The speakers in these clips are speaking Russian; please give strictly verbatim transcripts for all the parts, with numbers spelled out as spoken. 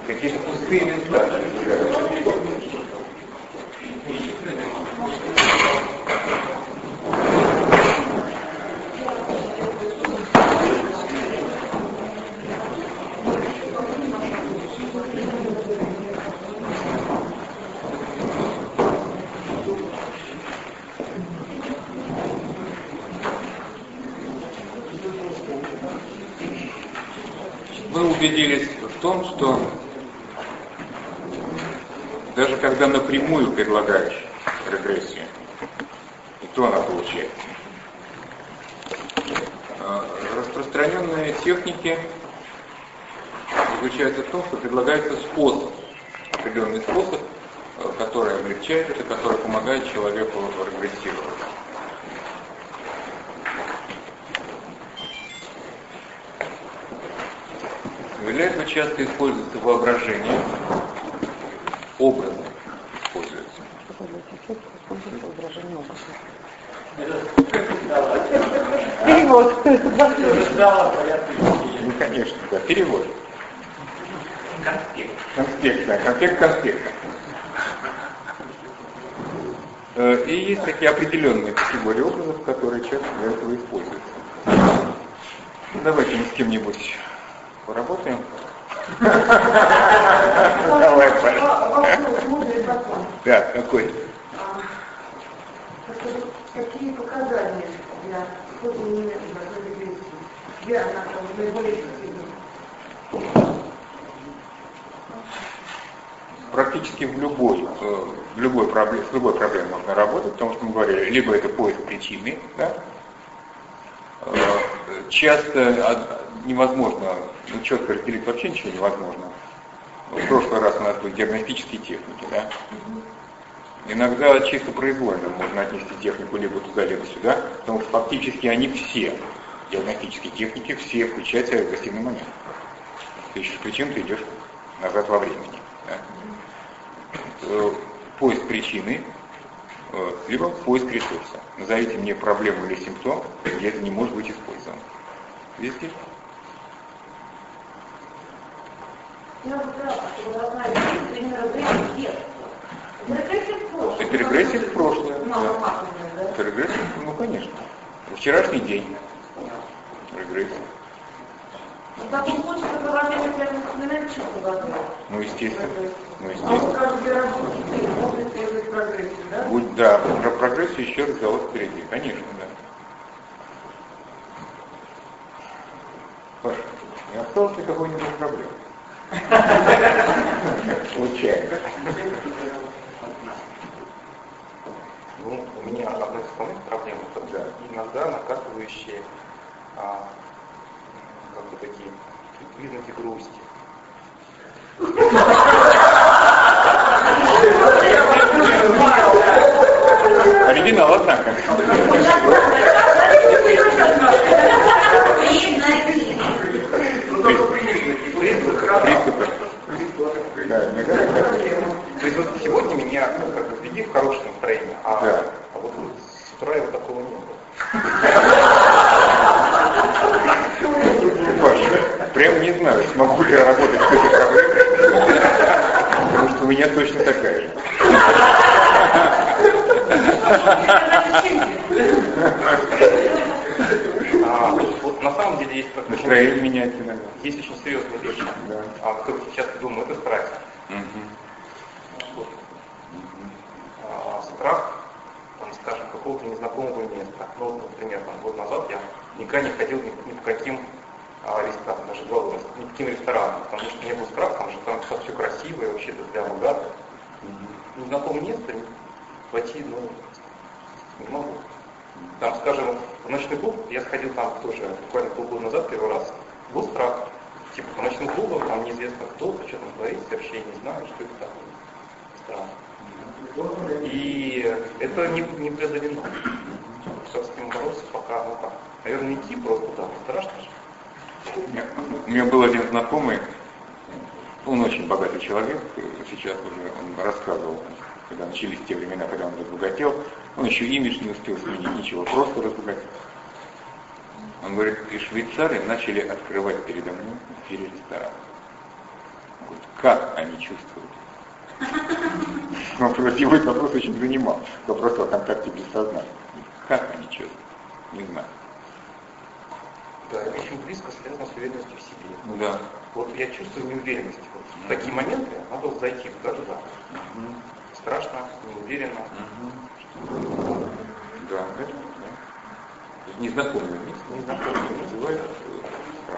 Какие-то пустые места. Мы убедились в том, что даже когда напрямую предлагаешь регрессию, и то она получается. Распространенные техники заключаются в том, что предлагается способ, определенный способ, который облегчает это, который помогает человеку регрессировать. Для этого часто используется воображение, образы используются. Перевод. Ну, конечно, да, перевод. Конспект. Конспект, да, конспект конспекта. И есть такие определенные категории образов, которые часто для этого используются. Давайте мы с кем-нибудь поработаем. Давай, да, какой? Какие показания для использования регрессии? Где она наиболее эффективна? Практически в любой, в любой проблеме, с любой проблемой можно работать, потому что мы говорили, либо это поиск причины, да? Часто невозможно, ну, четко разделить вообще ничего невозможно. В прошлый раз у нас были диагностические техники, да? Иногда чисто произвольно можно отнести технику либо туда, либо сюда, потому что фактически они все, диагностические техники, все включают в себя регрессивный момент. Ты ищешь причин, ты идешь назад во времени. Да? Поиск причины, либо поиск ресурса. Назовите мне проблему или симптом, где это не может быть использовано. Видите? Это регрессия в прошлое. Да. Это регрессия, ну конечно. Вчерашний день. Регрессия. Так он хочет положение прямо вспоминать, что возможно. Ну, естественно. Ну, А вот каждый работник может использовать прогрессию, да? Будь, да, про прогрессию еще разговор впереди, конечно, да. Паша, не осталось ли какой-нибудь проблем? Случайно. Ну, у меня одна из основных проблем — это да, иногда накатывающие а, как бы такие признаки грусти. Оригинал, однако. Приступы. Да, то есть вот сегодня меня, ну, как бы, ввели в хорошее настроение, а, да. а вот с утра его такого не было. Паша, прям не знаю, смогу ли я работать с этой проблемой, потому что у меня точно такая же. А, вот на самом деле есть как настроение меняется иногда. Есть очень серьезные вещи. Да. А кто часто думает, это страх. Угу. Вот. А, страх, там, скажем, какого-то незнакомого места. Ну, например, там, год назад я никогда не ходил ни, ни по каким а, ресторанам, даже два года, ни по каким ресторанам, потому что не был страх, потому что там все красиво и вообще для богатых. Угу. Незнакомое место войти, ну, не могу. Там, скажем, в ночной клуб, я сходил там тоже буквально полгода назад первый раз, был страх. Типа по ночным клубам, там неизвестно кто, что там творится, вообще не знаю, что это такое. Страх. И это не, не преодолено. Как с ним бороться пока, ну как. Наверное, идти просто туда, страшно же. У меня был один знакомый, он очень богатый человек, сейчас уже он рассказывал, когда начались те времена, когда он разбогател, он еще имидж не успел сменить, ничего, просто разбогател. Он говорит, и швейцары начали открывать передо мной двери ресторана. Вот как они чувствуют? Вопрос, его этот вопрос очень занимал. Вопрос о контакте бессознательно. Как они чувствуют? Не знаю. Да, это очень близко связано с уверенностью в себе. Ну да. Вот я чувствую неуверенность. Вот в такие моменты надо зайти туда-туда. Угу. Страшно, неуверенно. Угу. Да, это, да. Незнакомые места. Незнакомые места. Называют страх.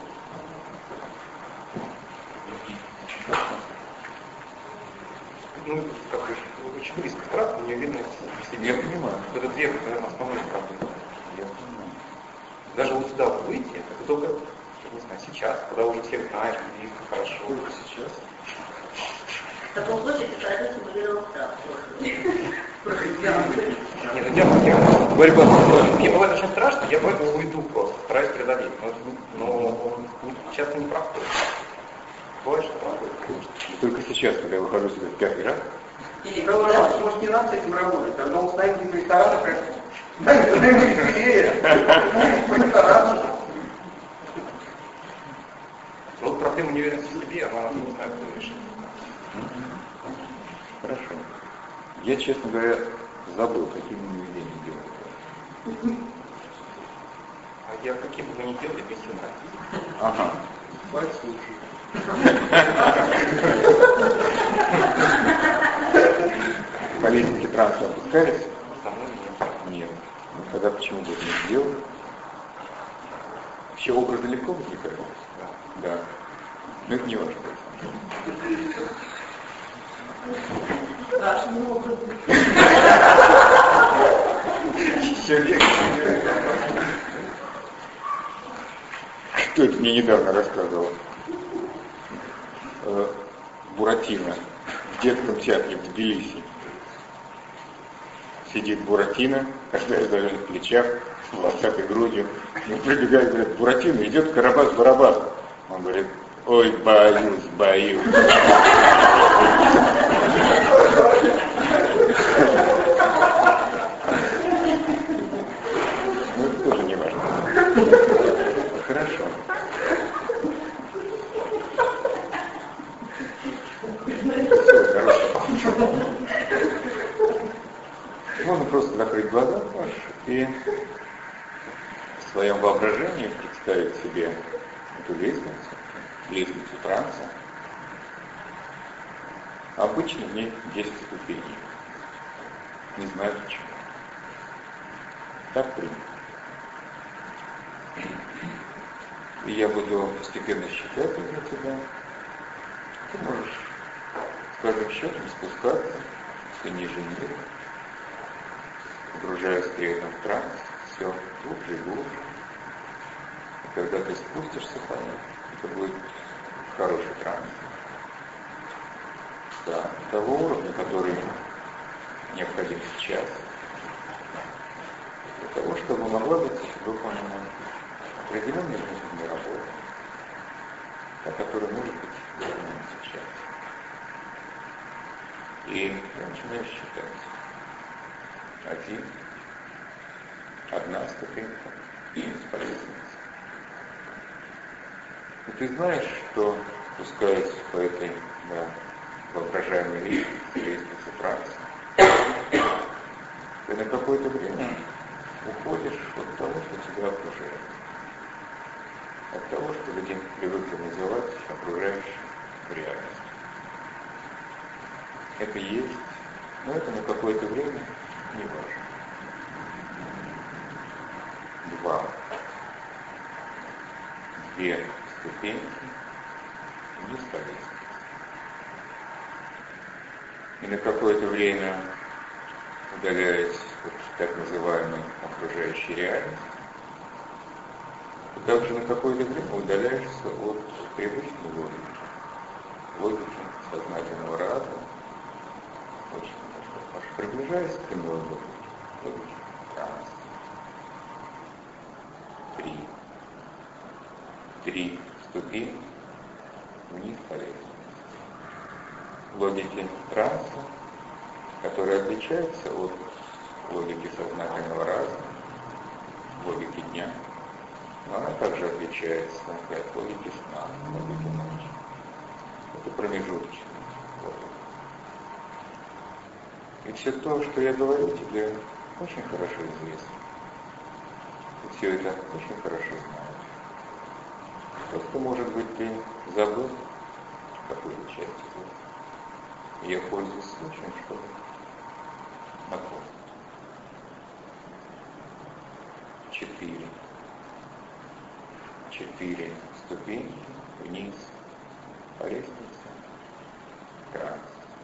Ну, как бы, очень близко страх и неуверенность в себе. Я понимаю. Это две, наверное, основные проблемы. Я понимаю. Даже вот сюда вот выйти, это только, я не знаю, сейчас, когда уже всех знаешь, близко, хорошо. Только сейчас. В таком случае ты сразу симулировал страх. Нет, ну я, я, борьба с мне бывает очень страшно, я поэтому уйду просто, стараюсь преодолеть. Но, но он не, часто не проходит. Бывает, что проходит, конечно. Только сейчас, когда я выхожу сюда в пятый раз. Или второй раз, может, не надо с этим работать, когда он стоит в ресторанах, да, это веселее. Вот проблема неуверенности в себе, она не знаю, кто решит. Хорошо. Я, честно говоря, забыл, какими поведением делать. А я каким бы вы ни делали, без синхронии. Ага. Политики транса опускались? Самой нет. Нет. Ну, тогда почему бы это не сделать? Вообще образ далеко возникает? Да. Да. Но это не важно. Страшный образ. Кто это мне недавно рассказывал? Буратино в детском театре в Тбилиси. Сидит Буратино, каждая завязана в плечах, с волосатой грудью. И прибегает, говорит: Буратино, идет Карабас-Барабас. Он говорит: ой, боюсь, боюсь. Ну, это тоже не важно. Хорошо. Можно просто закрыть глаза и в своем воображении представить себе эту лестницу, лестницу транса. Обычно в ней десять ступеней. Не знаю почему. Так принято. И я буду постепенно считать для тебя. Ты можешь с каждым счетом спускаться все ниже и ниже, погружаясь при этом в транс, все глубже и глубже. И когда ты спустишься по нему, это будет хороший транс. Да, того уровня, который необходим сейчас, для того, чтобы могла быть выполнена определенная жизненная работа, та, которая может быть выполнена сейчас. И я начинаю считать. Один, одна ступенька и бесполезность. И ты знаешь, что, спускаясь по этой, да, воображаемой лестнице, лестнице транса, ты на какое-то время уходишь от того, что тебя окружает. От того, что люди привыкли называть окружающей реальностью. Это есть, но это на какое-то время не важно. Два. Две ступеньки вниз по лестнице. И на какое-то время, удаляясь от так называемой окружающей реальности, ты также на какое-то время удаляешься от привычной логики, логики сознательного разума, очень хорошо, приближаясь к иной логике, логике транса. Три. Три ступени вниз по лестнице. Логики транса, которая отличается от логики сознательного разума, логики дня, но она также отличается и от логики сна, логики ночи. просто промежуточный. Вот. И все то, что я говорю тебе, очень хорошо известно. И все это очень хорошо знаешь. Просто, может быть, ты забыл какую-то часть из этого. И я пользуюсь случаем, чтобы напомнить. Четыре. Четыре ступеньки вниз по лестнице. Раз.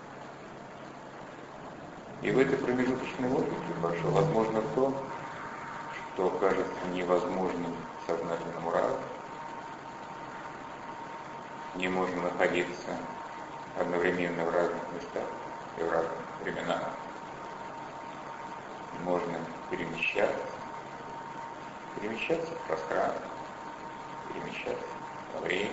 И в этой промежуточной логике пошло, возможно, то, что кажется невозможным сознательному разуму. Не можно находиться одновременно в разных местах и в разных временах. Можно перемещаться, перемещаться в пространстве, перемещаться во времени.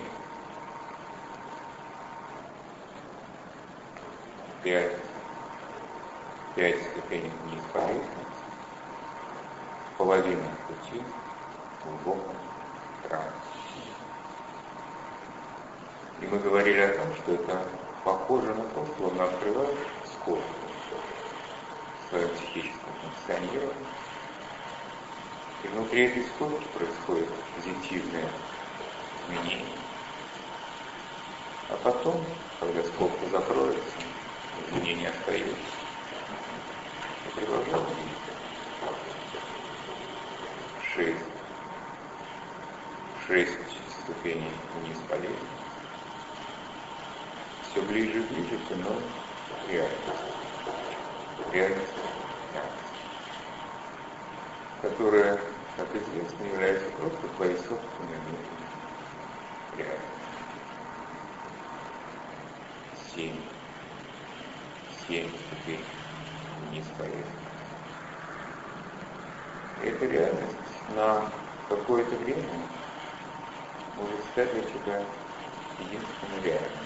Пять, пять ступеней вниз по лестнице, половина пути в глубоком трансе. И мы говорили о том, что это похоже на то, что он открывает скобку в своем психическом функционировании. И внутри этой скобки происходит позитивное изменение. А потом, когда скобка закроется, изменение остается. И продолжаем двигаться. Шесть. Шесть ступеней вниз по лестнице. Все ближе и ближе к иной реальности. Реальности, которая, как известно, является просто твоей собственной внутренней реальностью. Семь. Семь ступеней вниз по лестнице. Эта реальность на какое-то время может стать для тебя единственной реальностью.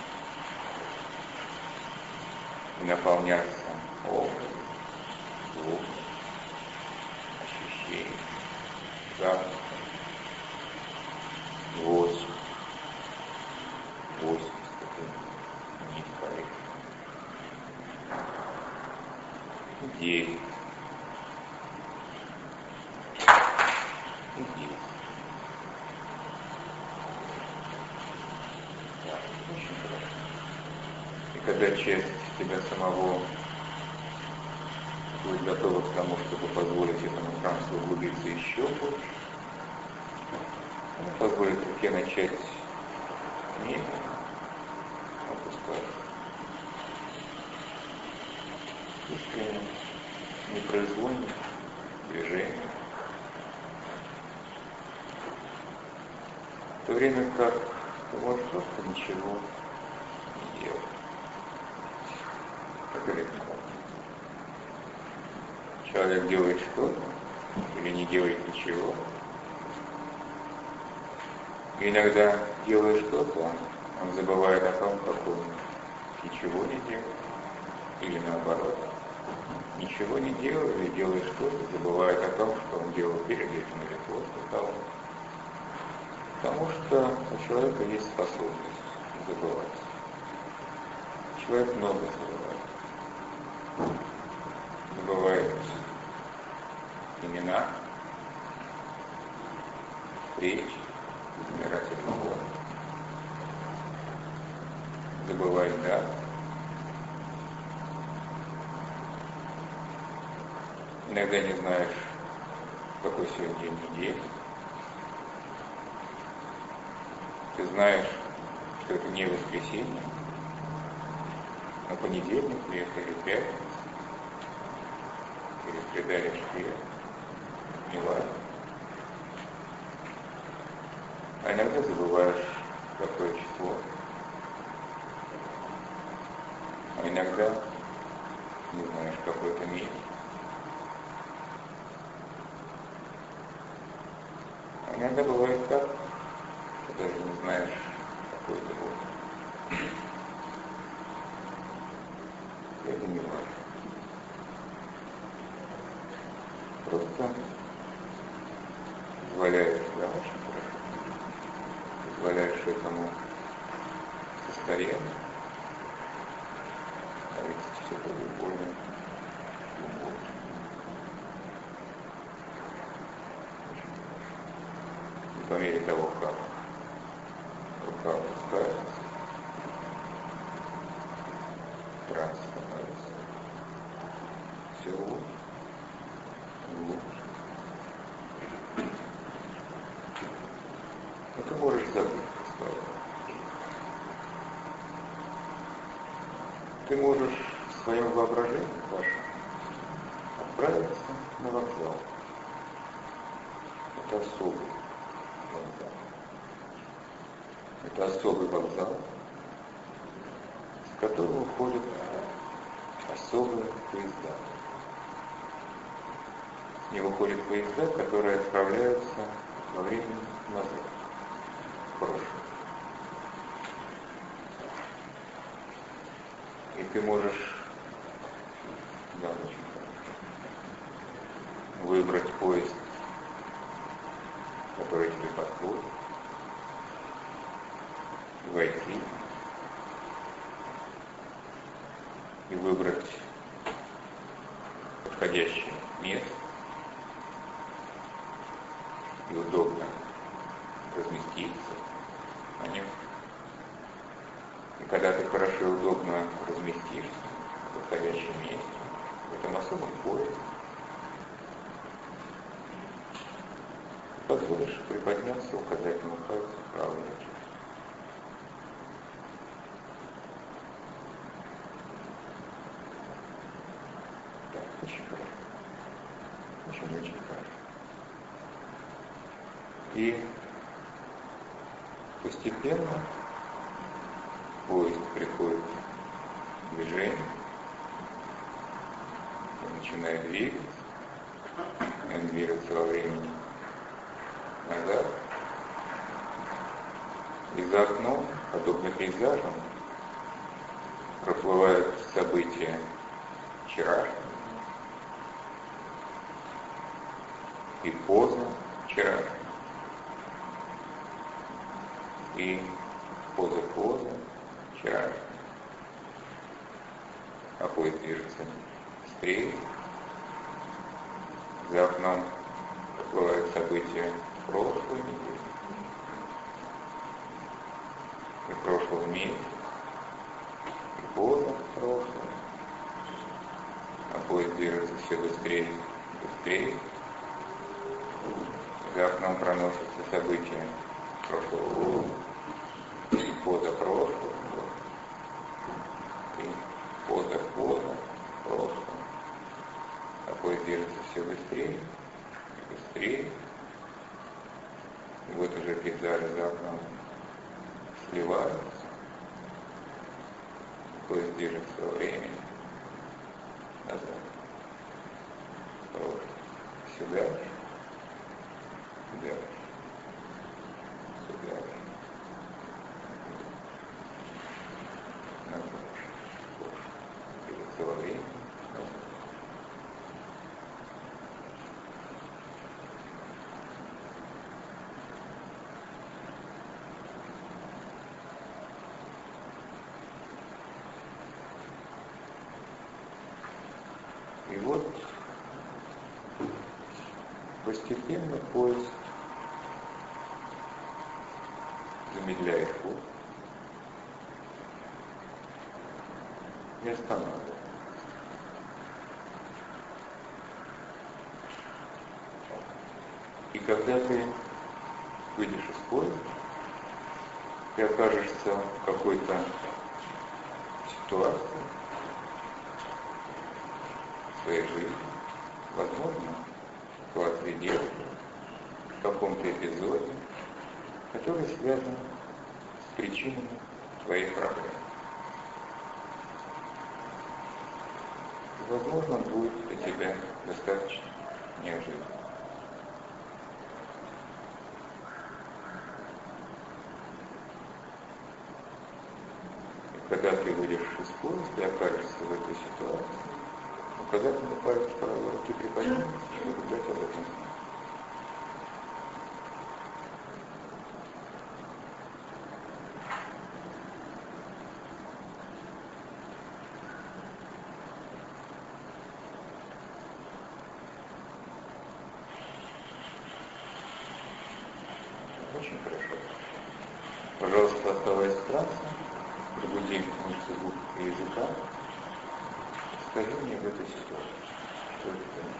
И наполняться образом, звуком, ощущением, запахом. Восемь. Восемь ступеней вниз по лестнице. Девять. И десять. Да, очень хорошо. И когда часть тебя самого будет готова к тому, чтобы позволить этому трансу углубиться еще больше, она позволит руке начать медленно опускаться. Искренне, непроизвольно движение. В то время как ты можешь просто ничего не делать. Как это? Человек делает что-то или не делает ничего. И иногда, делая что-то, он забывает о том, как он ничего не делает. Или наоборот, ничего не делает или делает что-то, забывает о том, что он делал перед этим или после того. Потому что у человека есть способность забывать. Человек много забывает. Забывает имена, встречи, избирательный год. Забывает даты. Иногда не знаешь, какой сегодня день недели. Ты знаешь, что это не воскресенье, а понедельник, или пятница, или среда, или четверг, не важно. А иногда забываешь, какое число. А иногда не знаешь, какой это месяц. А иногда бывает так, что даже не знаешь, какой это год. Это не важно. Просто позволяешь, да, очень хорошо, позволяешь этому состоянию или более глубокий. И по мере того, как рука опускается, транс становится все глубже, глубже. Но ты можешь забыть про слова. Ты можешь в своем воображении вашем отправиться на вокзал. Это особый вокзал. Это особый вокзал, с которого ходят особые поезда. С него ходят поезда, которые отправляются во время назад, в прошлое. И ты можешь, да, очень хорошо, выбрать поезд, который тебе подходит, войти и выбрать подходящее место и удобно разместиться на нем. И когда ты хорошо и удобно разместишься в подходящем месте, в этом особом поезде, позволишь приподняться указательному пальцу правой руки. Так, очень хорошо. Очень-очень хорошо. И постепенно поезд приходит в движение, он начинает двигаться, он двигается во времени назад, и за окном, подобно пейзажам, проплывают события вчерашнего и поза вчерашнего, и поза-поза вчерашнего. А поезд движется быстрее. За окном проплывают события прошлой недели и прошлого месяца, и поза прошлого. А поезд движется все быстрее и быстрее. За окном проносятся события прошлого года и позапрошлого года, и поза-поза прошлого. А поезд движется все быстрее и быстрее. И вот уже пейзажи за окном сливаются. Поезд движется во времени назад, прошлое, все дальше, дальше, все дальше, назад, прошлое, движется во времени назад. И вот постепенно поезд замедляет ход и останавливается. И когда ты выйдешь из поезда, ты окажешься в какой-то ситуации в своей жизни, возможно, в квартире девушки, в каком-то эпизоде, который связан с причинами твоих проблем. И, возможно, он будет для тебя достаточно неожиданным. И когда ты выйдешь из поезда и окажешься в этой ситуации, указательный палец правой руки приподнимется, чтобы дать об этом знать. Очень хорошо. Пожалуйста, оставайся в трансе, пробуди мышцы губ и языка. Скажи мне в этой ситуации, что это такое?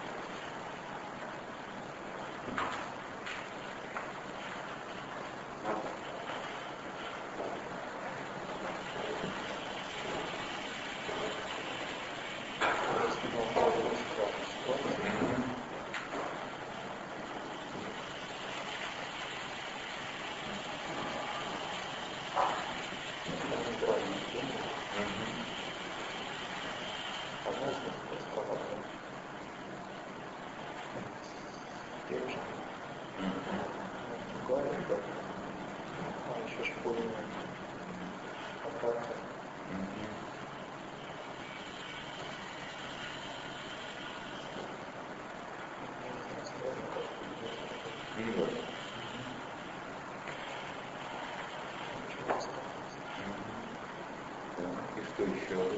И что еще?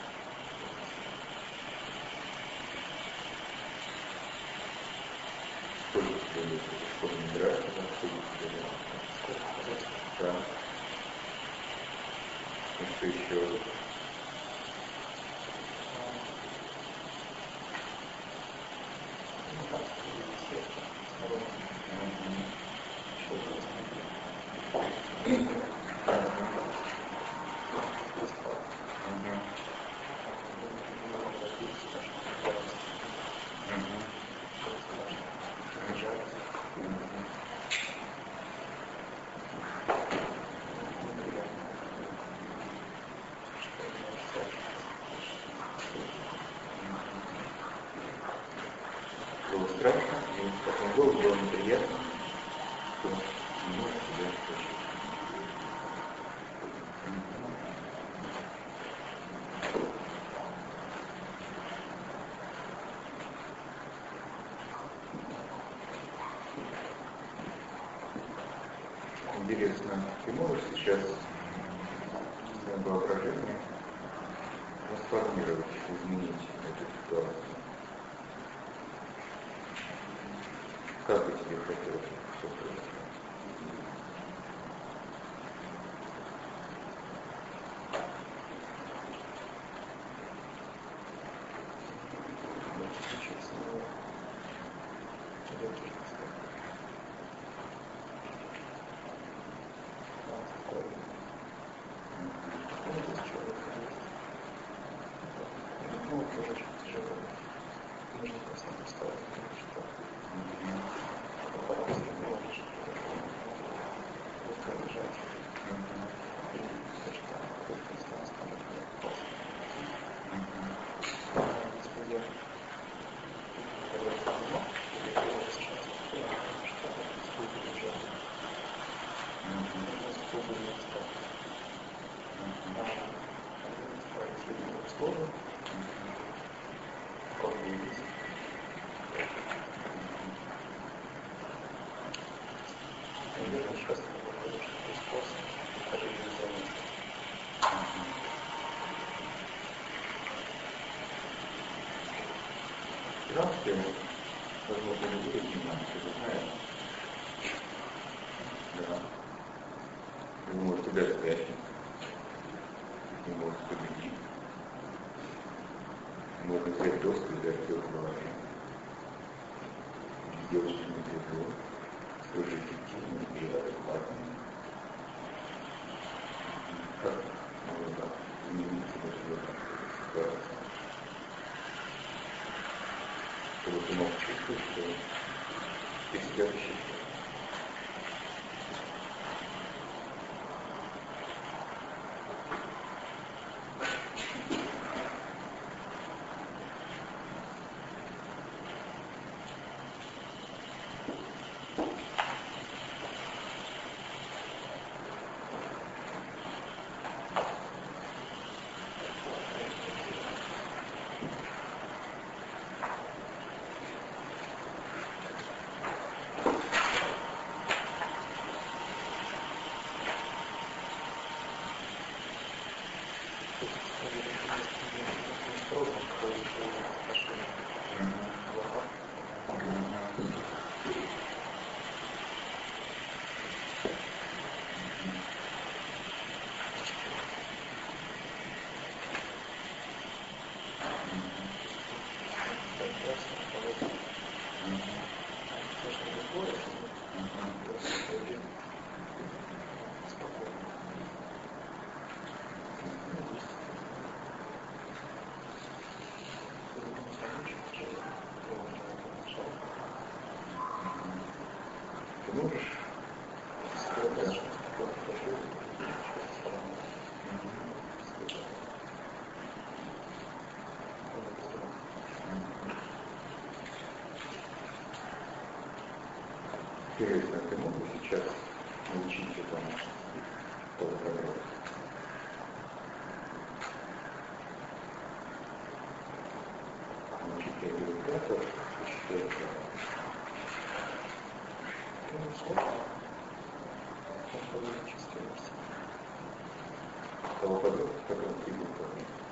Сколько тебе лет? Сколько не нравится? Сколько тебе лет? Да. И что еще? Было страшно, и в таком голоде было неприятно, что не может себя слышать. Интересно, ты можешь сейчас своим воображением трансформировать, изменить эту ситуацию? Как бы тебе хотелось все произошло? Транспорт, возможно, не будет внимания, ты знаешь. Да. Ты можешь тебя спрятать. Ты можешь победить. Можно взять доску и дать ее в голове. Сделать что-нибудь другое. Тоже эффективно и адекватно. Как можно изменить свою ситуацию? Чтобы ты мог чувствовать, что ты себя защищаешь. Интересно, ты мог бы сейчас научить этому полупрограмму? Научить регулятор, считать, Это не сложно. Он будет чувствоваться. того подробно, как он придумал.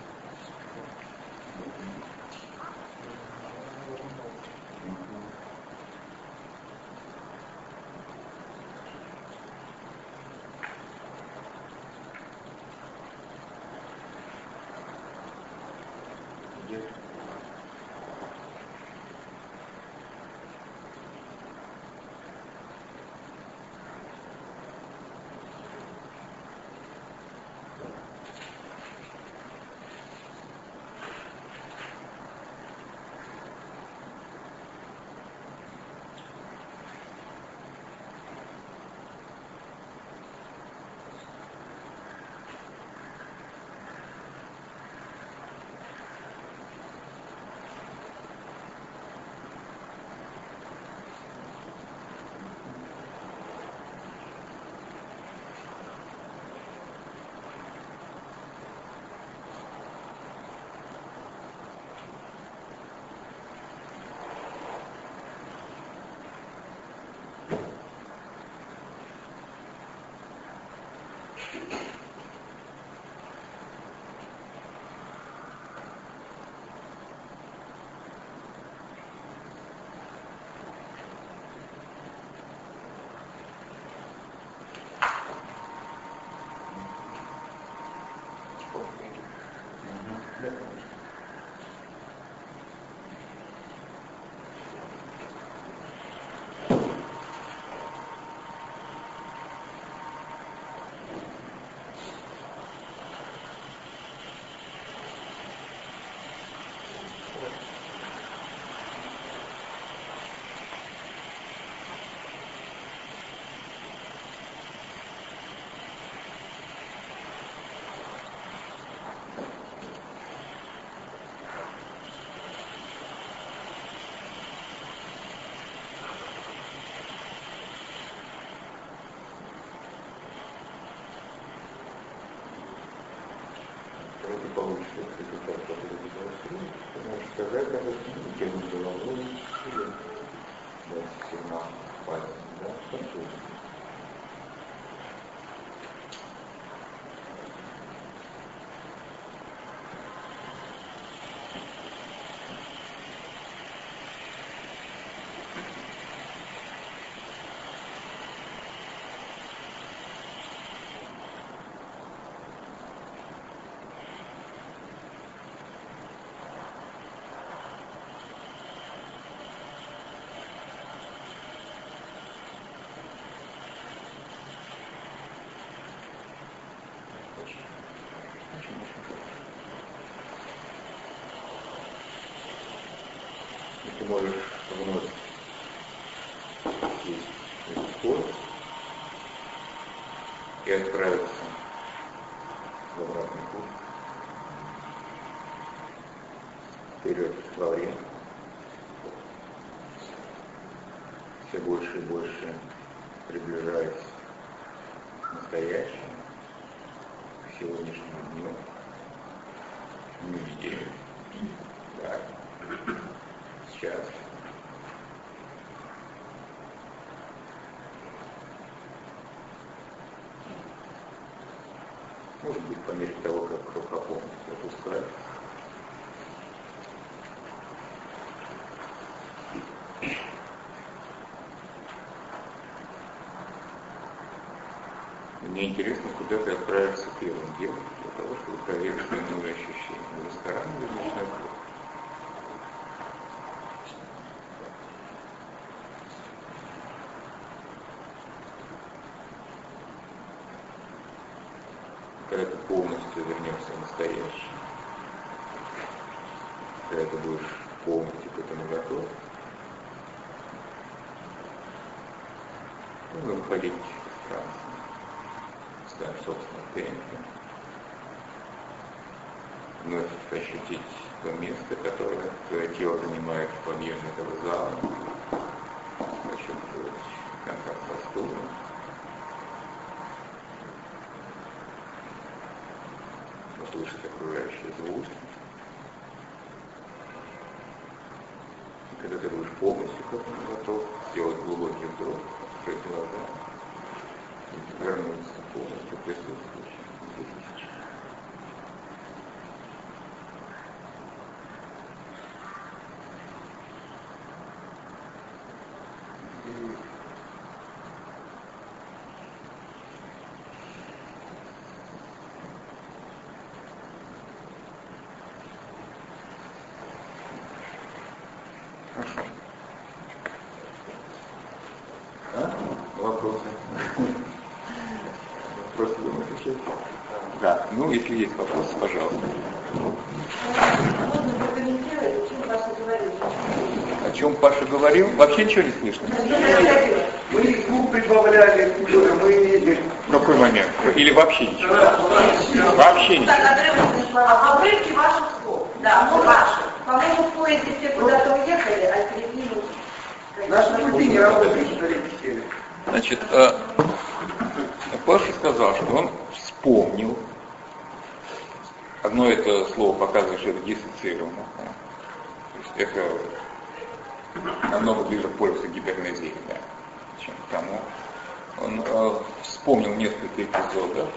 Когда ты получишь этот результат, который ты голосуешь, ты можешь сказать, даже тем головой или дать сигнал пальцем, да, такой. И ты можешь вновь сесть в этот поезд и отправиться в обратный путь, вперед во время, все больше и больше приближаясь к настоящему, к сегодняшнему дню, неделе, да, сейчас. Может быть, по мере того, как рука полностью опускается. Мне интересно, куда ты отправишься первым делом, для того, чтобы проверить свои новые ощущения. В ресторан или в ночной клуб? Когда ты полностью вернешься в настоящее, когда ты будешь полностью к этому готов, нужно выходить из транса. да, собственно, темпе. Вновь ощутить то место, которое твое тело занимает в объеме этого зала. Почувствовать контакт со стулом. Услышать окружающие звуки. И когда ты будешь полностью к этому готов, сделать глубокий вдох, открыть глаза и вернуться полностью присутствующим здесь. А? Вопросы? Вопросы будем отвечать? Да, ну если есть вопросы, пожалуйста. Можно прокомментировать, о чем Паша говорил? О чем Паша говорил? Вообще ничего не слышно. Мы звук прибавляли, мы видели. В какой момент? Или вообще ничего? Вообще ничего. Так, отрывочные слова. Обрывки ваших слов. Да, ну ваши. По-моему, в поезде все куда-то уехали, а середину... Наш на пути не работает, что ли, беседы. Значит, э, Паша сказал, что он вспомнил. Одно это слово показывает, что это диссоциировано. То есть это намного ближе пользуется гипернезией, да, чем к тому. Он э, вспомнил несколько эпизодов.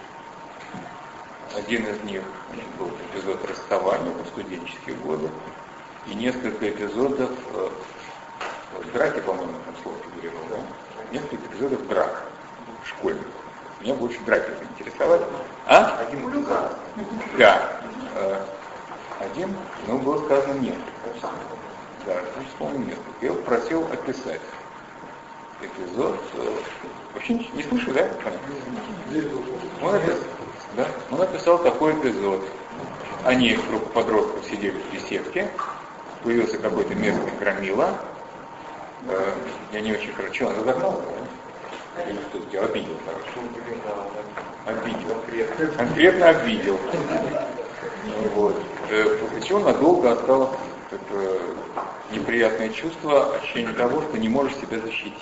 Один из них был эпизод расставания в студенческие годы. И несколько эпизодов э, драки, по-моему, там слово фигурировало, да? Несколько эпизодов драк школьных. Меня больше драки заинтересовали. А? Один улюка. Да. Э, один, но было сказано нет. Да, я вспомнил несколько. Я его просил описать эпизод. Э, вообще не, не слышу, да? Он написал, да? Он написал такой эпизод. Они, группа подростков, сидели в беседке. Появился какой-то местный громила. Э, я не очень хорошо. Он загнал, да? Или что тебя обидел, короче? Обидел. Конкретно обидел. Вот. После чего надолго осталось такое неприятное чувство, ощущение того, что не можешь себя защитить.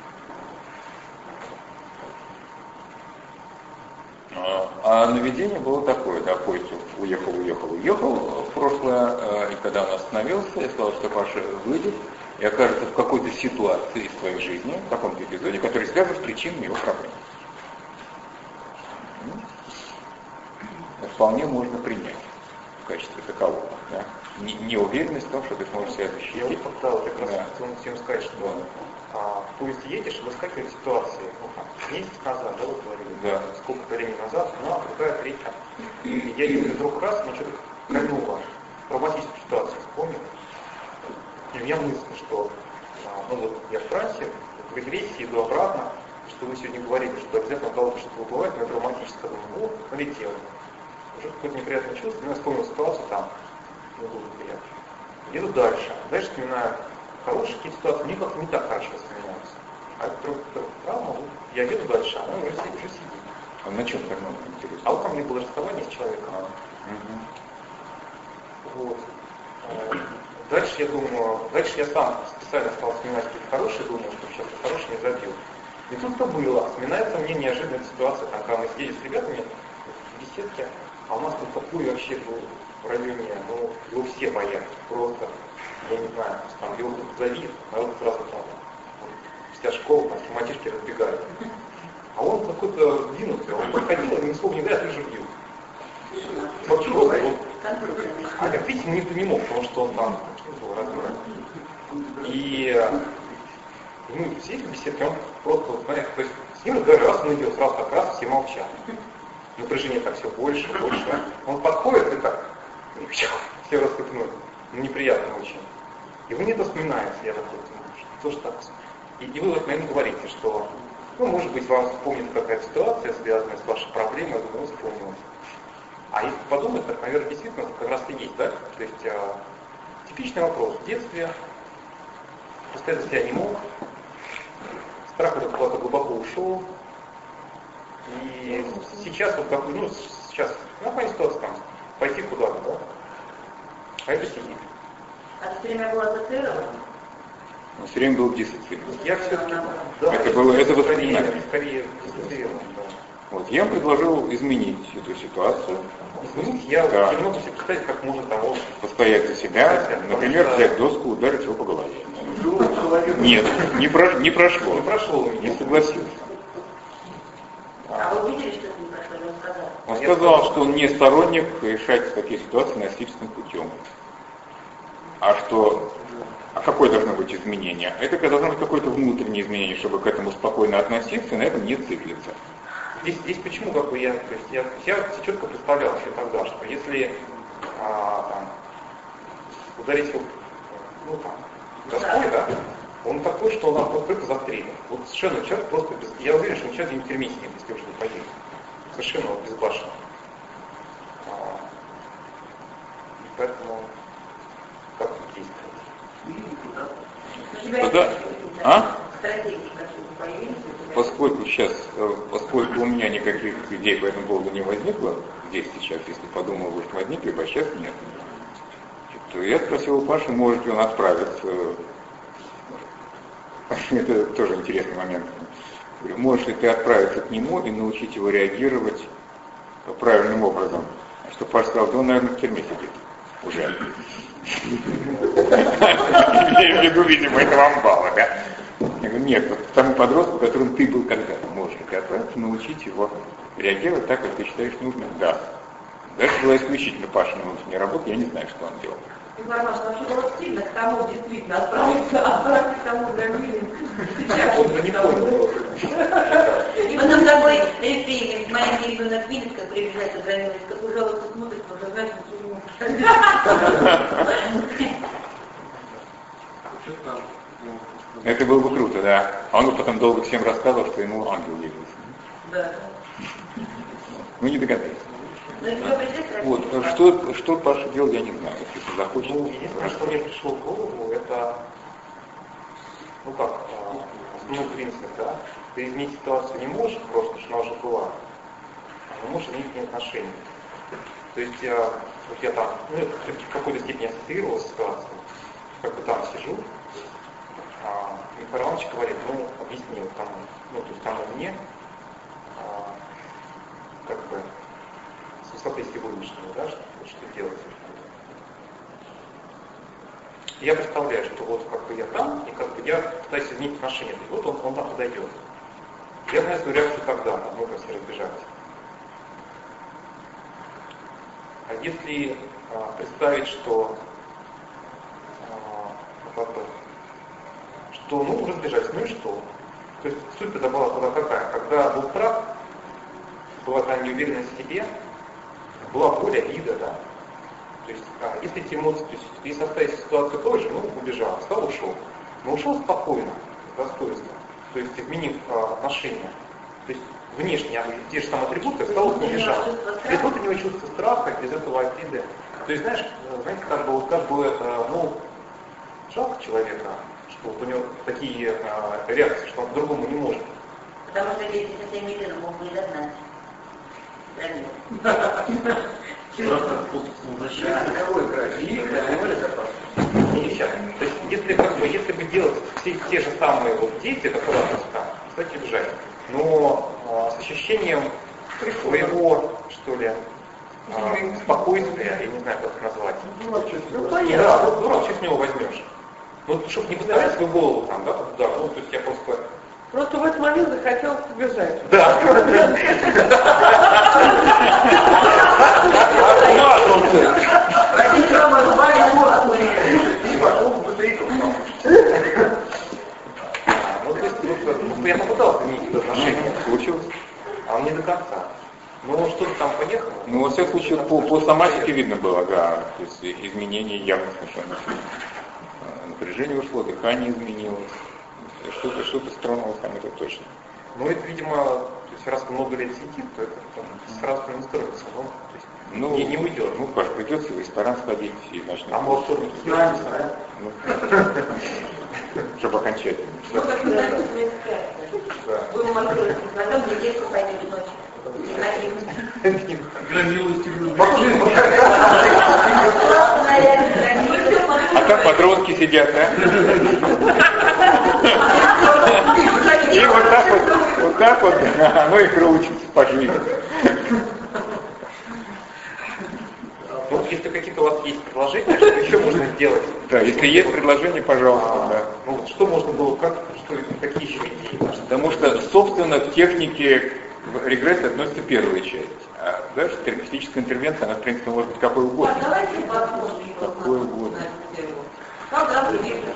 А наведение было такое, да, поезд уехал, уехал, уехал в прошлое, и когда он остановился, я сказал, что Паша выйдет и окажется в какой-то ситуации в своей жизни, в каком-то эпизоде, который связан с причиной его проблем. Вполне можно принять в качестве такового. Да? Не, не уверенность в том, что ты сможешь себя защитить. Я вот да, вот как раз хотел всем сказать, что а, в поезде едешь, выскакивают ситуации, ну там, месяц назад, да, вы говорили, да. Сколько времени назад, ну а другая, третья. И я еду вдруг раз, мне что-то кольнуло, травматическую ситуацию вспомнил. И у меня мысль, что а, ну вот я в трансе, в регрессии иду обратно, что вы сегодня говорили, что обязательно кого-то что-то выплывает, но травматическое, думаю, вот, налетело. Уже какое-то неприятное чувство, но я вспомнил ситуацию там, не было приятно. Еду дальше. Дальше вспоминаю хорошие какие-то ситуации, мне как-то не так хорошо вспоминаются. А вдруг травма, вот, я еду дальше, она уже, уже сидит. А на чем травма интересно? А вот там мне было расставание с человеком. А, угу. Вот. Дальше я думаю, дальше я сам специально стал вспоминать какие-то хорошие, думаю, что сейчас хороший не забил. И тут-то было. Вспоминается мне неожиданная ситуация, там, когда мы сидели с ребятами в беседке, а у нас тут такой вообще был в районе, ну, его все боятся, просто, я не знаю, там его тут завис, а вот сразу там, вся школа, там, все мальчишки разбегают. А он какой-то двинутый, он подходил, и ни слова не говоря, ты же бил. Вот просто, вот. А как видите, никто не мог, потому что он там был размер. И мы сидели в беседке, он просто, вот, знаете, то есть с ним разговаривали, раз он идет, сразу так раз, все молчат. Напряжение так все больше, больше. Он подходит и так, все распыхнули. Ну, неприятно очень. И вы не это вспоминаете, я такой, что ж так? И, и вы вот, наверное, говорите, что, ну, может быть, вам вспомнит какая-то ситуация, связанная с вашей проблемой, я думаю, вспомнилась. А если подумать, так, наверное, действительно, как раз и есть, да? То есть, э, типичный вопрос. В детстве постоянно себя не мог, страх этот куда-то глубоко ушел, И сейчас, вот, как, ну, сейчас, нормальная ситуация там, пойти куда-то, да? А это сидит. А ты все время был ассоциирован? Он все время был диссоциирован. Я все-таки, да, Это было, это скорее, воспоминание. скорее диссоциирован, да. Вот, я предложил изменить эту ситуацию. Изменить, я Да. не могу себе представить, как можно того. Постоять за себя, например, взять доску, ударить его по голове. Нет, не, про, не прошло. Не прошло у меня. Не согласился. А вы видели, что это не прошло, или он сказал? Он сказал, что он не сторонник решать такие ситуации насильственным путем. А что, а какое должно быть изменение? Это должно быть какое-то внутреннее изменение, чтобы к этому спокойно относиться и на этом не циклиться. Здесь, здесь почему, как бы я, то есть я, я четко представлял еще тогда, что если а, там, ударить его, ну там, доской, да, он такой, что он открыто застрелит. Вот совершенно человек просто без... Я уверен, что он сейчас где-нибудь в тюрьме сидит, если уж не погиб. Совершенно вот безбашенно. А, и поэтому как тут действовать? Куда? А? Стратегии какие-то появились? Поскольку сейчас, поскольку у меня никаких идей по этому поводу не возникло, здесь сейчас, если подумал, может возникли, а сейчас нет, то я спросил у Паши, может ли он отправиться. Это тоже интересный момент. Говорю, можешь ли ты отправиться к нему и научить его реагировать правильным образом? Что Паша сказал, да он, наверное, в тюрьме сидит уже. Я имею в виду, видимо, это вам балло, да? Я говорю, нет, вот тому подростку, которым ты был когда-то, можешь ли ты отправиться, научить его реагировать так, как ты считаешь нужным? Да. Дальше была исключительно Пашина внутренняя работа, я не знаю, что он делал. Информация вообще было стильно к тому действительно отправиться, отправиться к тому громиле. Сейчас Он не понял. И потом такой фильм, маленький ребенок видит, как приезжает громиле, как ужасно смотрит, уже знает, что ему. Это было бы круто, да. А он бы потом долго всем рассказывал, что ему ангел явился. Да. Ну, не догадались. Ну, и все придется. Вот, что, что Паша делал, я не знаю, если захочет. Ну, единственное, что мне пришло в голову, это, ну как, основной принцип, да. Ты изменить ситуацию не можешь просто, что она уже была, а можешь изменить к ней отношения. То есть я, вот я там, ну, в какой-то степени ассоциировал ситуацию, как бы там сижу, а Михаил Иванович говорит, ну, объясни вот тому, ну, то есть тому мне, а, как бы, с высоты сегодняшнего, да, что, что делать. Я представляю, что вот как бы я там, и как бы я пытаюсь изменить отношения. И вот он, он там подойдет. Я знаю свою реакцию тогда, мы просто разбежались. А если а, представить, что, а, как бы, что ну разбежались, ну и что? То есть суть тогда была тогда какая? Когда был страх, была такая неуверенность в себе, была боль, обида, да. То есть, а, если эти эмоции, то есть, если оставить ситуацию той же, ну, убежал, встал, ушел. Но ушел спокойно, с достоинством, то есть изменив а, отношения. То есть внешне те же самые атрибуты, встал, убежал. Без внутреннего чувства страха, без этого обиды. То есть, знаешь, знаете, как бы, вот, как бы, а, ну, жалко человека, что вот у него такие а, реакции, что он по-другому не может. Потому что дети совсем не верно могут не догнать. Просто возвращается какой край? И более запас. Не, сейчас. То есть, если, как бы, если бы делать все те же самые вот действия, которые у нас там, кстати, бежать, но а, с ощущением своего, что ли, а, спокойствия, я не знаю, как это назвать. Ну, понятно. Да, вот дурак, что с него возьмешь? Ну, чтобы не поставить свою голову там, да, туда, ну, то есть я просто... Просто в этот момент захотелось побежать. Да. Один самый звали город, и пошел быстрее. Ну, то есть, ну, я попытался изменить это отношение, получилось, а он не до конца. Ну, что-то там поехало. Ну, во всяком случае, по, по соматике видно было, да, то есть изменения явно совершенно. Напряжение ушло, дыхание изменилось, что-то, что-то стронулось там, это точно. Ну, это, видимо, то есть, раз много лет сидит, то это там, сразу не строится, ну, то есть, ну, не, не уйдет. Ну, Паш, придется в ресторан сходить и начнем. А может, что-нибудь С нами, да? Ну, чтобы окончательно. Ну, как мы, наверное, не спят. Да. Будем моргать, потом детей пойдет ночью. А там подростки сидят, да? И вот так вот, вот так вот, оно и крутится по жизни. Вот если какие-то у вас есть предложения, что еще можно сделать? Да, если есть предложение, пожалуйста, а, да. Ну, что можно было, как, что, какие еще идеи? Потому что, собственно, к технике регресса относится первая часть. А дальше терапевтическая интервенция, она, в принципе, может быть какой угодно. А давайте возможно, Какой угодно. Как раз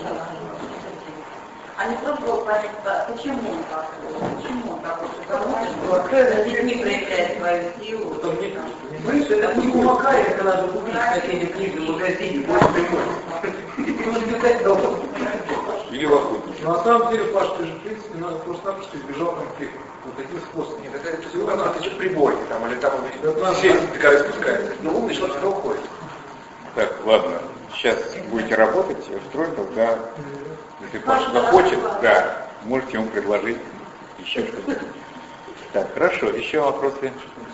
а не пробовал понять, почему он такой, почему он такой, потому что детьми проявляет свою силу. Мысль, это не помогает, это надо купить какие-то книги в магазине, больше не может быть дома. Или в охоте. Но на самом деле, Паш, ты же, в принципе, надо просто-напросто избежал конфликта. Вот таким способом. Нет, это всего надо тысяча прибой, там, или там Это сеть такая спускается. Но умный человек всегда уходит. Так, ладно. Сейчас будете работать, устроим, тогда, если Паша захочет, да, можете ему предложить еще что-то. Так, хорошо, еще вопросы?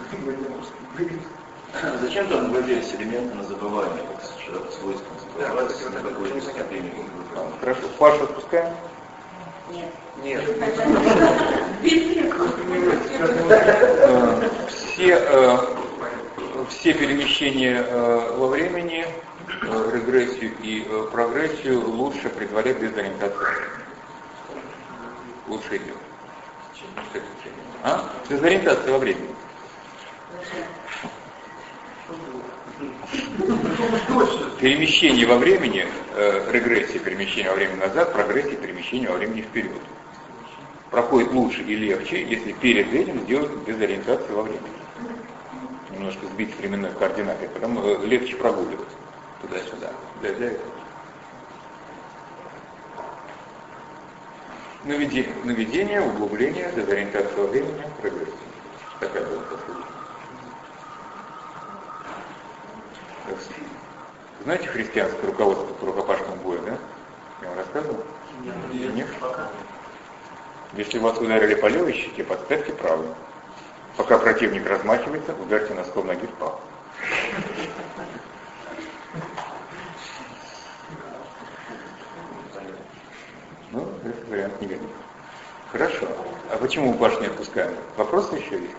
Зачем там владелец элемента на забывание, как свойством забывается, на какой-то степени? Хорошо, Пашу отпускаем? Нет. Нет. Все, э, все перемещения э, во времени, э, регрессию и э, прогрессию лучше предварять без ориентации. Лучше идет. А? Без ориентации во времени. Перемещение во времени, э, регрессия перемещения во времени назад, прогрессия перемещения во времени вперед. Проходит лучше и легче, если перед этим сделать без ориентации во времени. Немножко сбить временной координатой, потом э, легче прогуливать туда-сюда. Для, для этого. Наведение, наведение, углубление, дезориентация во времени, прогрессия. Такая была последняя. Знаете христианское руководство по рукопашному бою, да? Я вам рассказывал? Нет. Нет? Если вас ударили по левой щеке, подставьте правую. Пока противник размахивается, ударьте носком ноги в пах. Ну, этот вариант не видно. Хорошо. А почему мы Пашу не отпускаем? Вопросы еще есть?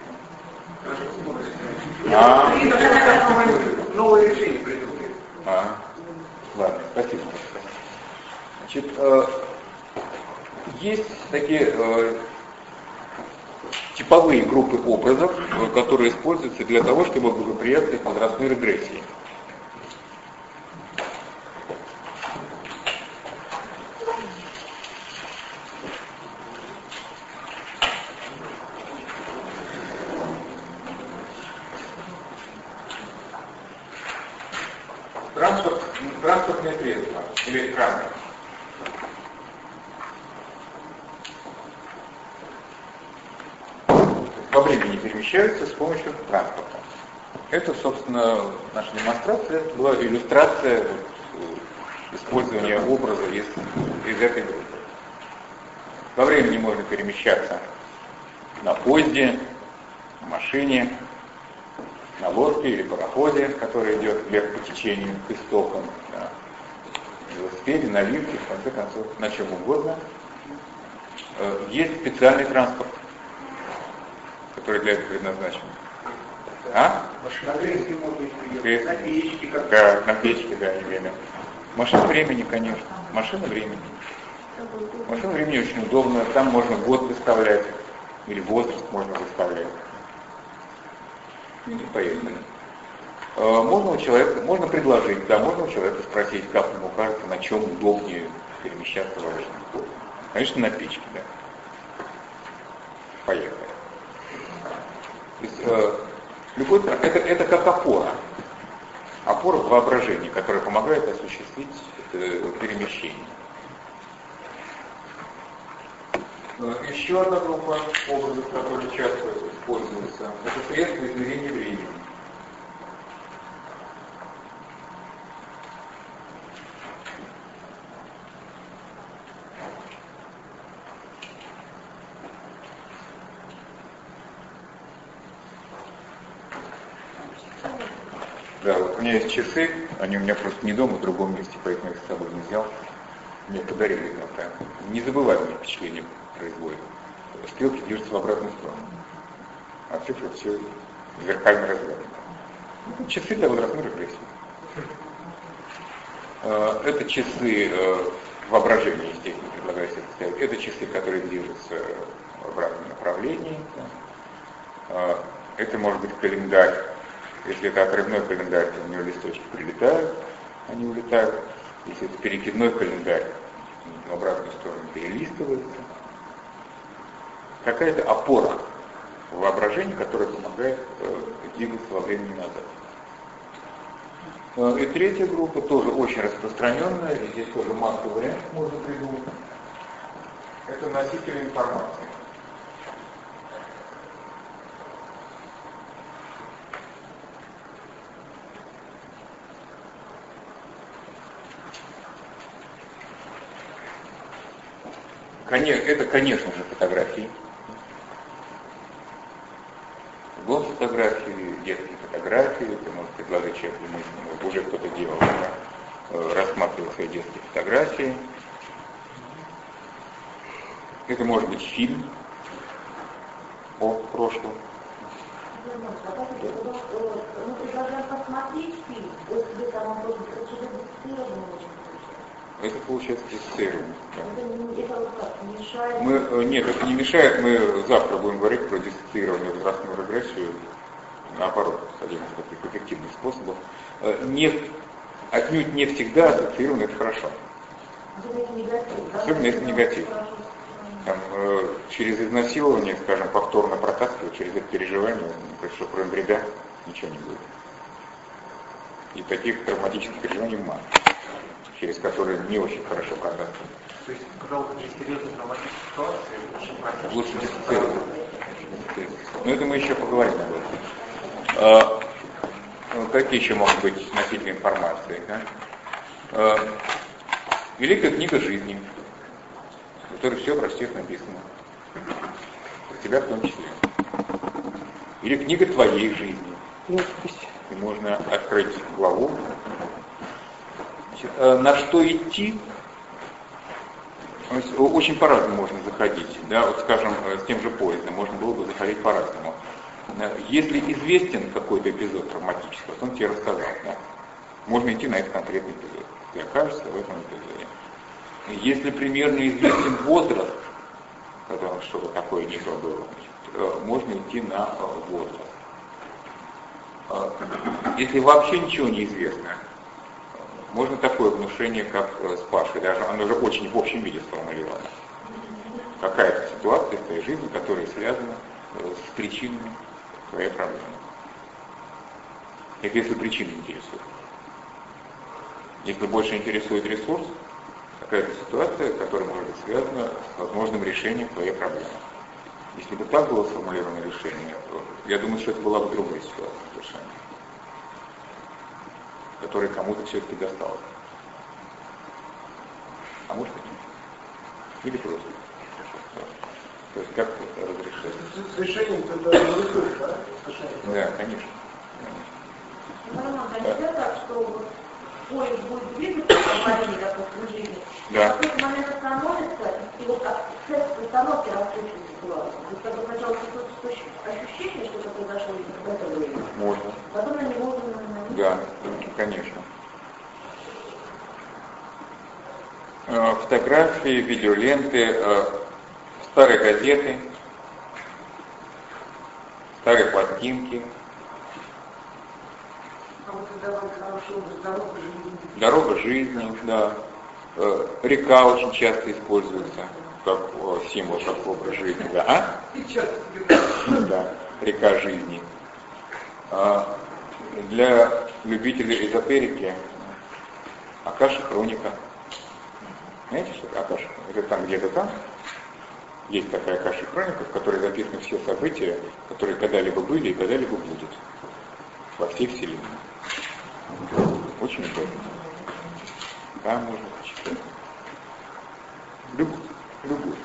А, Новое решение придумали. а, ладно, спасибо. Значит, э, есть такие э, типовые группы образов, э, которые используются для того, чтобы благоприятствовать возрастной регрессии. Транспорт, транспортные средства или транспорт. Во времени перемещаются с помощью транспорта. Это, собственно, наша демонстрация, была иллюстрация вот, использования образа из, из этой группы. Во времени можно перемещаться на поезде, на машине, на лодке или пароходе, который идет вверх по течению к истокам, да, на велосипеде, на лифте, в конце концов, на чем угодно. Есть специальный транспорт, который для этого предназначен. А? На гречке можно приехать, на печке. Как... Да, на печке, да, именно. Машина времени, конечно. Машина времени. Машина времени очень удобно. Там можно год выставлять, или возраст можно выставлять. И поехали. Можно у человека, можно предложить, да, можно у человека спросить, как ему кажется, на чем удобнее перемещаться во времени. Конечно, на печке, да. Поехали. То есть, э, любой, это, это как опора. Опора в воображении, которая помогает осуществить э, перемещение. Еще одна группа образов, которые часто используются, это средства измерения времени. Да, вот у меня есть часы, они у меня просто не дома, в другом месте, поэтому я их с собой не взял. Мне подарили иногда. Незабываемое впечатление производит. Стрелки держатся в обратную сторону, а цифры все зеркально развернуты. Часы для возрастной регрессии. Это часы воображения, естественно, предлагаю себе представить. Это часы, которые движутся в обратном направлении. Это может быть календарь. Если это отрывной календарь, то у него листочки прилетают, они улетают. Если это перекидной календарь, в обратную сторону перелистывается. Какая-то опора в воображении, которая помогает э, двигаться во времени назад. И третья группа тоже очень распространенная, и здесь тоже массу вариантов можно придумать. Это носители информации. Это, конечно же, фотографии. Гон фотографии, детские фотографии, это может предлагать человеку мысленно, уже кто-то делал, да? Рассматривал свои детские фотографии. Это может быть фильм о прошлом. Мы предлагаем посмотреть фильм, если там он должен быть дисциплинированным. Это получается дисциплинирование. Да. Это вот как, мешает? Мы, нет, это не мешает. Мы завтра будем говорить про дисциплинированную возрастную регрессию. Наоборот, один из таких эффективных способов. Не, отнюдь не всегда ассоциировано это хорошо. Особенно если негатив. Там, э, через изнасилование, скажем, повторно протаскивать, через это переживание, что кроме вреда ничего не будет. И таких травматических переживаний мало, через которые не очень хорошо кататься. То есть, когда вот есть серьезные травматические ситуации, очень правильно. Лучше дисциплинировать. Но это мы еще поговорим об этом. А, ну, какие еще могут быть носители информации? Да? А, Великая книга жизни, в которой все про всех написано. Про тебя в том числе. Или книга твоей жизни. И можно открыть главу. Значит, а на что идти? Очень по-разному можно заходить. Да? Вот, скажем, с тем же поездом можно было бы заходить по-разному. Если известен какой-то эпизод травматический, вот он тебе рассказал, да? Можно идти на этот конкретный эпизод. Ты окажешься в этом эпизоде. Если примерно известен возраст, когда что-то такое не то было, значит, можно идти на возраст. Если вообще ничего не известно, можно такое внушение, как с Пашей, даже оно уже очень в общем виде сформулировано. Какая-то ситуация в твоей жизни, которая связана с причинами твоей проблемы. Это если причины интересуют. Если больше интересует ресурс, какая-то ситуация, которая может быть связана с возможным решением твоей проблемы. Если бы так было сформулировано решение, то я думаю, что это была бы другая ситуация совершенно, которая кому-то все-таки досталась. А может и нет. Или просто. То есть как разрешать? С решением тогда разрешить, да? Да, конечно. Ну, а нельзя так, что вот поезд будет двигаться по линии, допустим, жизни, да. в какой-то момент остановится, и вот цепь остановки раскручивается ситуацию. То есть, как бы сначала какое-то ощущение, что-то произошло в это время. Можно. Потом на него уже... Да, конечно. Фотографии, видеоленты, старые газеты, старые пластинки. Дорога жизни, да. Река очень часто используется как символ, как образ жизни. Да, а? Да, река жизни. Для любителей эзотерики Акаша хроника. Знаете, что это Акаша? Это там где-то там. Есть такая Акаша хроника, в которой записаны все события, которые когда-либо были и когда-либо будут во всей вселенной. Очень удобно. Там можно почитать. Любовь. Любовь.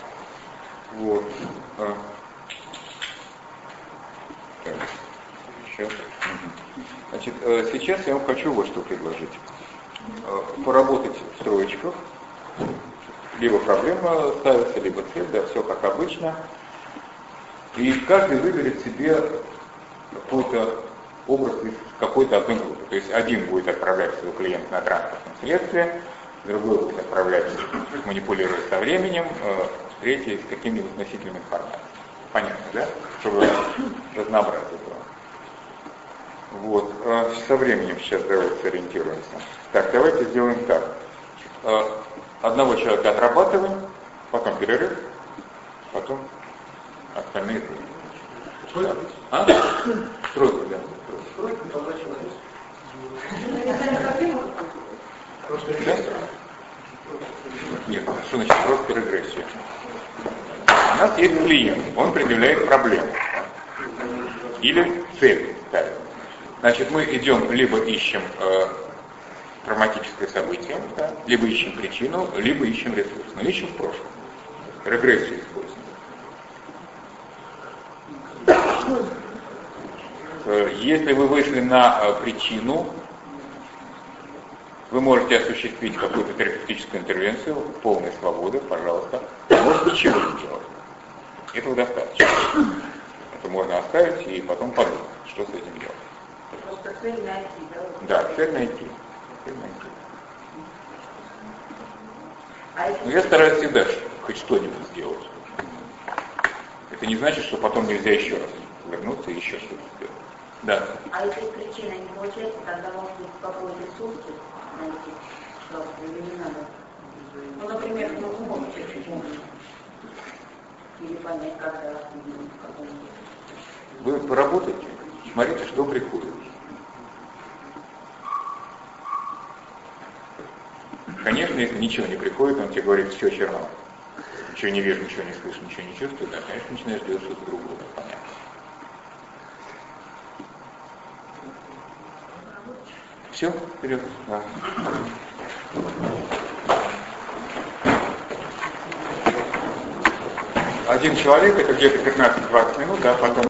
Вот. А. Так. Сейчас. Значит, сейчас я вам хочу вот что предложить. Поработать в строчках. Либо проблема ставится, либо цель, да, все как обычно. И каждый выберет себе какой-то образ из какой-то одной группы. То есть один будет отправлять своего клиента на транспортном средстве, другой будет отправлять, манипулируя со временем, третий с каким-нибудь носителем информации. Понятно, да? Чтобы разнообразить это. Вот. Со временем сейчас давайте сориентируемся. Так, давайте сделаем так. Одного человека отрабатываем, потом перерыв, потом остальные тройки. А? Тройку, да. Тройку, там два человека. Да? Нет, что значит просто регрессия? У нас есть клиент, он предъявляет проблему. Или цель ставит. Значит, мы идем, либо ищем э, травматическое событие, да, либо ищем причину, либо ищем ресурс. Но ищем в прошлом. Регрессию используем. Если вы вышли на причину, вы можете осуществить какую-то терапевтическую интервенцию, полной свободы, пожалуйста. Можете ничего не делать. Этого достаточно. Это можно оставить и потом подумать, что с этим делать. Просто цель найти, да? Да, цель найти. Цель найти. А если... Но я стараюсь всегда хоть что-нибудь сделать. Это не значит, что потом нельзя еще раз вернуться и еще что-то сделать. Да. А если причина не получается, тогда может быть попробовать ресурсы найти, что или не надо. Ну, например, ну, умом чуть-чуть помнить. Или понять, когда остановить в каком-то. Вы поработаете, смотрите, что приходит. Конечно, если ничего не приходит, он тебе говорит, все черно. Ничего не вижу, ничего не слышу, ничего не чувствую, да, конечно, начинаешь делать что-то другое, понятно. Все, вперед. Да. Один человек, это где-то пятнадцать-двадцать минут, да, потом